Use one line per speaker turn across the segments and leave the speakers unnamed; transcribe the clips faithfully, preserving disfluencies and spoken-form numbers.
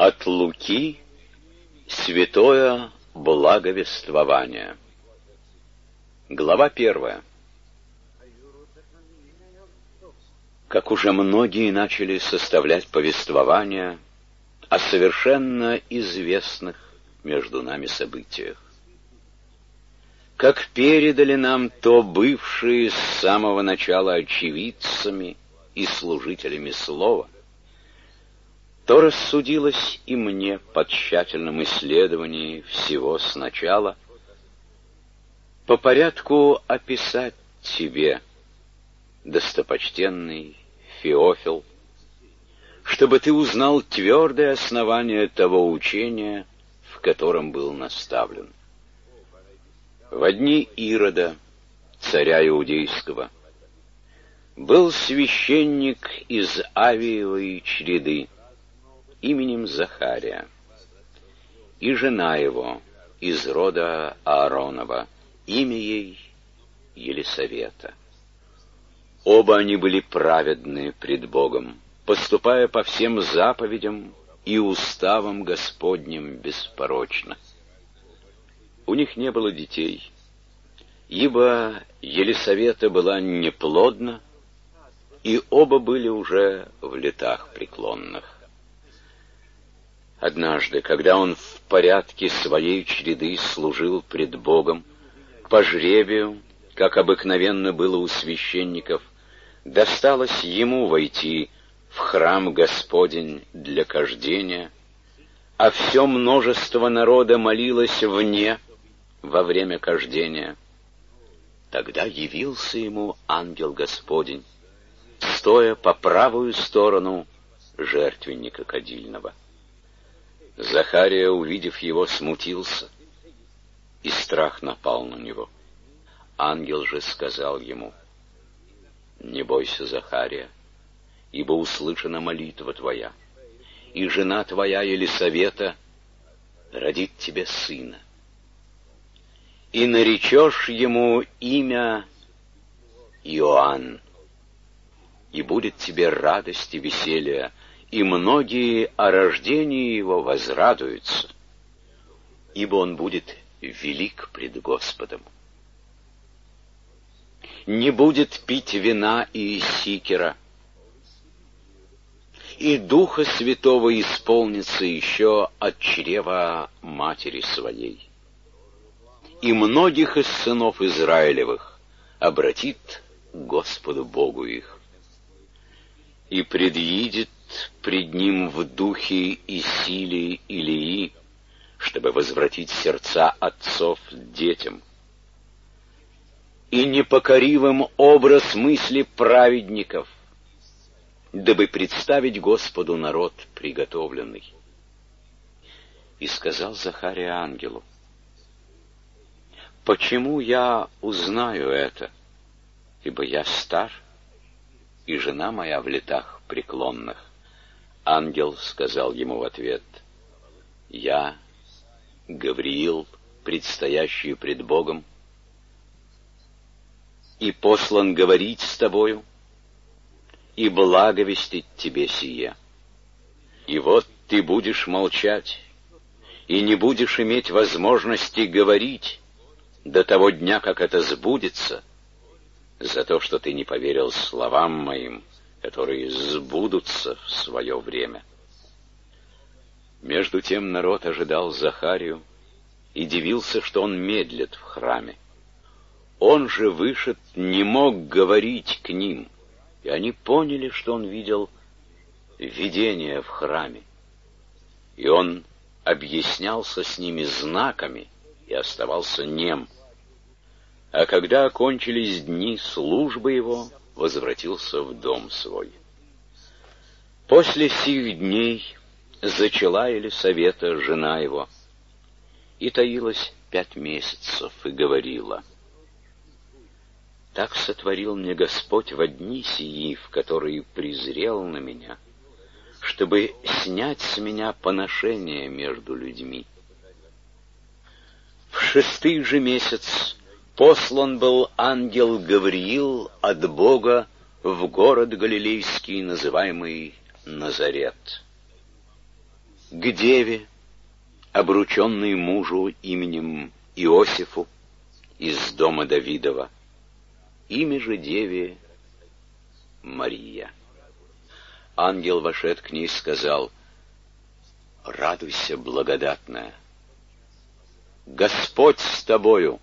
От Луки святое благовествование. Глава первая. Как уже многие начали составлять повествования о совершенно известных между нами событиях. Как передали нам то бывшие с самого начала очевидцами и служителями слова, то рассудилось и мне по тщательном исследовании всего сначала по порядку описать тебе, достопочтенный Феофил, чтобы ты узнал твердое основание того учения, в котором был наставлен. Во дни Ирода, царя Иудейского, был священник из Авиевой чреды именем Захария, и жена его из рода Ааронова, имя ей Елисавета. Оба они были праведны пред Богом, поступая по всем заповедям и уставам Господним беспорочно. У них не было детей, ибо Елисавета была неплодна, и оба были уже в летах преклонных. Однажды, когда он в порядке своей чреды служил пред Богом, по жребию, как обыкновенно было у священников, досталось ему войти в храм Господень для кождения, а все множество народа молилось вне во время кождения. Тогда явился ему ангел Господень, стоя по правую сторону жертвенника кадильного. Захария, увидев его, смутился, и страх напал на него. Ангел же сказал ему: «Не бойся, Захария, ибо услышана молитва твоя, и жена твоя Елисавета родит тебе сына, и наречешь ему имя Иоанн, и будет тебе радость и веселье, и многие о рождении его возрадуются, ибо он будет велик пред Господом. Не будет пить вина и сикера, и Духа Святого исполнится еще от чрева матери своей, и многих из сынов Израилевых обратит к Господу Богу их, и предъедет пред ним в духе и силе Илии, чтобы возвратить сердца отцов детям, и непокоривым образ мысли праведников, дабы представить Господу народ приготовленный. И сказал Захария ангелу: «Почему я узнаю это? Ибо я стар, и жена моя в летах преклонных». Ангел сказал ему в ответ: «Я, Гавриил, предстоящий пред Богом, и послан говорить с тобою, и благовестить тебе сие. И вот ты будешь молчать, и не будешь иметь возможности говорить до того дня, как это сбудется, за то, что ты не поверил словам моим, которые сбудутся в свое время». Между тем народ ожидал Захарию и дивился, что он медлит в храме. Он же, вышед, не мог говорить к ним, и они поняли, что он видел видение в храме. И он объяснялся с ними знаками и оставался нем. А когда окончились дни службы его, возвратился в дом свой. После сих дней зачала Елисавета, жена его, и таилась пять месяцев, и говорила: «Так сотворил мне Господь во дни сии, в которые презрел на меня, чтобы снять с меня поношение между людьми». В шестый же месяц послан был ангел Гавриил от Бога в город Галилейский, называемый Назарет, к деве, обрученной мужу именем Иосифу из дома Давидова, имя же деве Мария. Ангел, вошед к ней, сказал: «Радуйся, благодатная, Господь с тобою,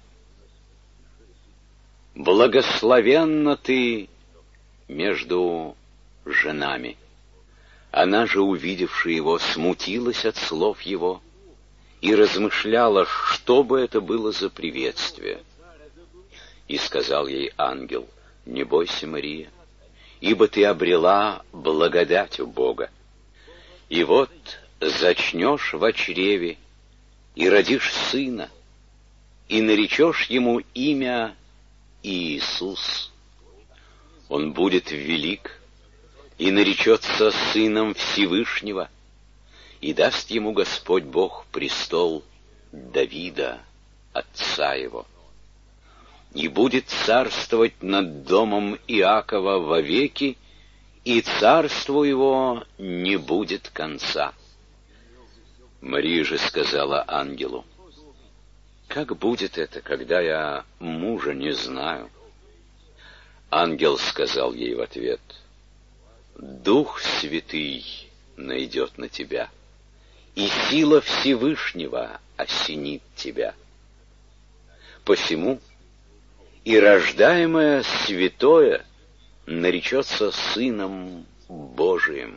благословенна ты между женами». Она же, увидевши его, смутилась от слов его и размышляла, что бы это было за приветствие. И сказал ей ангел: «Не бойся, Мария, ибо ты обрела благодать у Бога. И вот зачнешь во чреве, и родишь сына, и наречешь ему имя Иисус. Он будет велик, и наречется сыном Всевышнего, и даст ему Господь Бог престол Давида, отца его. И будет царствовать над домом Иакова вовеки, и царству его не будет конца». Мария же сказала ангелу: «Как будет это, когда я мужа не знаю?» Ангел сказал ей в ответ: «Дух Святый найдет на тебя, и сила Всевышнего осенит тебя. Посему и рождаемое святое наречется Сыном Божиим.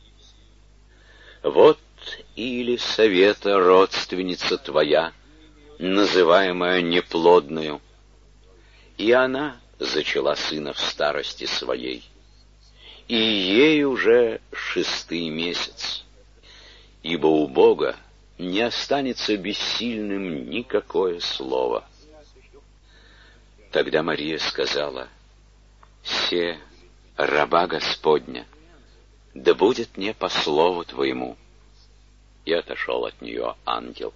Вот и Елисавета, родственница твоя, называемая неплодною, и она зачала сына в старости своей, и ей уже шестый месяц, ибо у Бога не останется бессильным никакое слово». Тогда Мария сказала: «Се, раба Господня, да будет мне по слову твоему». И отошел от нее ангел.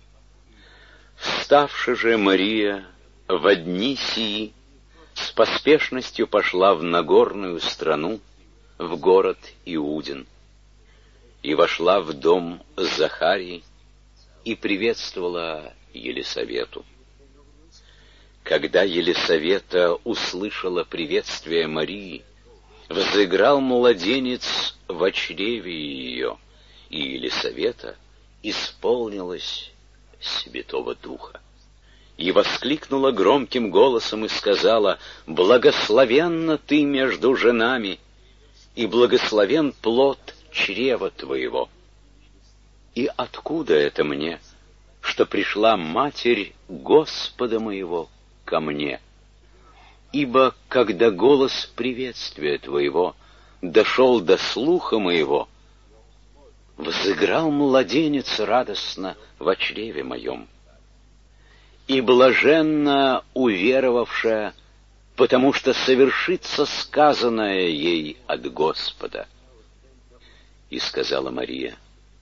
Вставши же Мария во дни сии с поспешностью пошла в Нагорную страну, в город Иудин, и вошла в дом Захарии и приветствовала Елисавету. Когда Елисавета услышала приветствие Марии, взыграл младенец во чреве ее, и Елисавета исполнилась Святого Духа. И воскликнула громким голосом и сказала: «Благословенна ты между женами, и благословен плод чрева твоего. И откуда это мне, что пришла Матерь Господа моего ко мне? Ибо когда голос приветствия твоего дошел до слуха моего, взыграл младенец радостно во чреве моем. И блаженна уверовавшая, потому что совершится сказанное ей от Господа». И сказала Мария: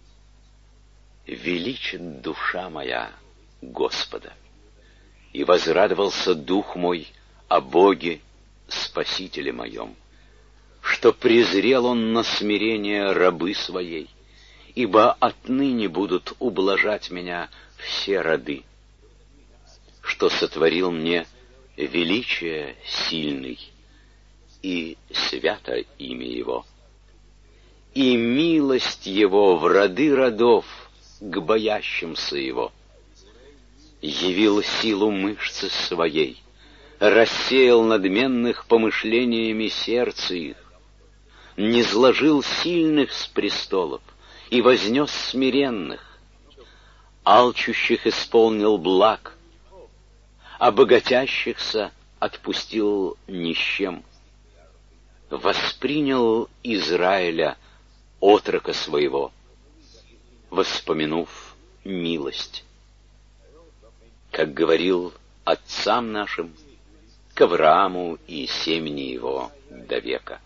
«Величит душа моя Господа, и возрадовался дух мой о Боге Спасителе моем, что презрел он на смирение рабы своей, ибо отныне будут ублажать меня все роды, что сотворил мне величие сильный, и свято имя его, и милость его в роды родов к боящимся его. Явил силу мышцы своей, рассеял надменных помышлениями сердца их, низложил сильных с престолов и вознес смиренных, алчущих исполнил благ, а богатящихся отпустил нищим, воспринял Израиля, отрока своего, воспомянув милость, как говорил отцам нашим, к Аврааму и семени его до века.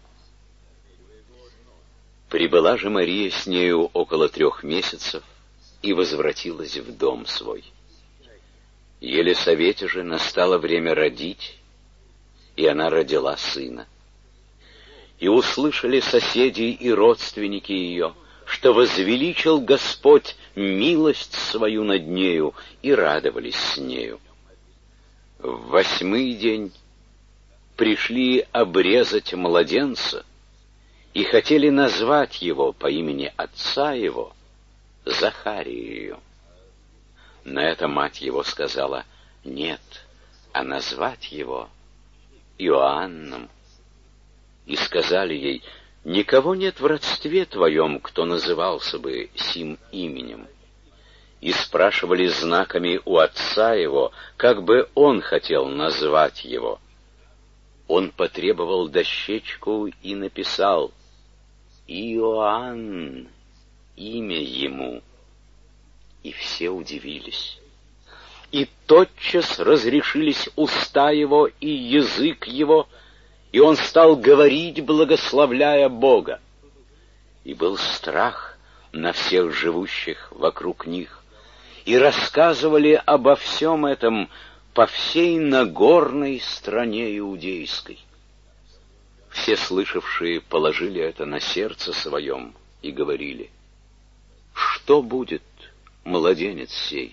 Прибыла же Мария с нею около трех месяцев и возвратилась в дом свой. Елисавете же настало время родить, и она родила сына. И услышали соседи и родственники ее, что возвеличил Господь милость свою над нею, и радовались с нею. В восьмый день пришли обрезать младенца и хотели назвать его по имени отца его Захариею. На это мать его сказала: нет, а назвать его Иоанном. И сказали ей: никого нет в родстве твоем, кто назывался бы сим именем. И спрашивали знаками у отца его, как бы он хотел назвать его. Он потребовал дощечку и написал: Иоанн, имя ему. И все удивились. И тотчас разрешились уста его и язык его, и он стал говорить, благословляя Бога. И был страх на всех живущих вокруг них, и рассказывали обо всем этом по всей Нагорной стране иудейской. Все слышавшие положили это на сердце своем и говорили: что будет младенец сей?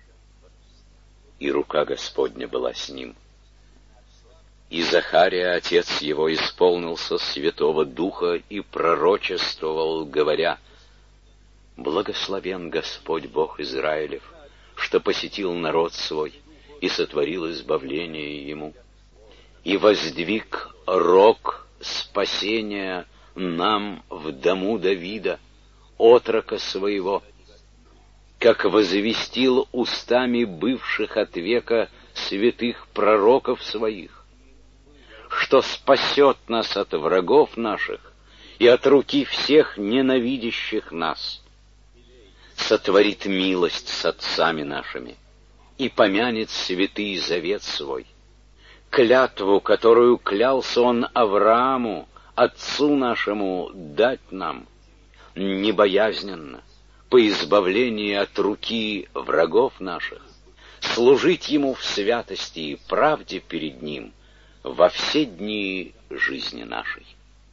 И рука Господня была с ним. И Захария, отец его, исполнился Святого Духа и пророчествовал, говоря: благословен Господь Бог Израилев, что посетил народ свой и сотворил избавление ему, и воздвиг рог спасения нам в дому Давида, отрока своего, как возвестил устами бывших от века святых пророков своих, что спасет нас от врагов наших и от руки всех ненавидящих нас, сотворит милость с отцами нашими и помянет святый завет свой, клятву, которую клялся он Аврааму, отцу нашему, дать нам, небоязненно, по избавлении от руки врагов наших, служить ему в святости и правде перед ним во все дни жизни нашей.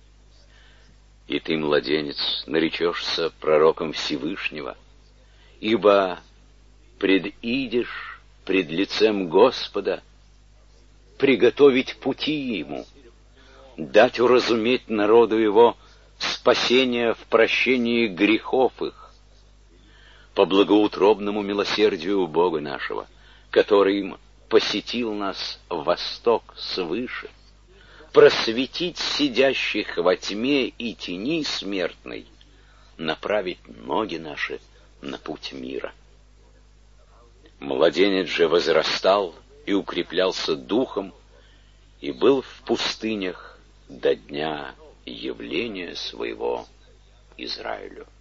И ты, младенец, наречешься пророком Всевышнего, ибо предидешь пред лицем Господа, приготовить пути ему, дать уразуметь народу его спасение в прощении грехов их, по благоутробному милосердию Бога нашего, который им посетил нас в восток свыше, просветить сидящих во тьме и тени смертной, направить ноги наши на путь мира. Младенец же возрастал и укреплялся духом, и был в пустынях до дня явления своего Израилю.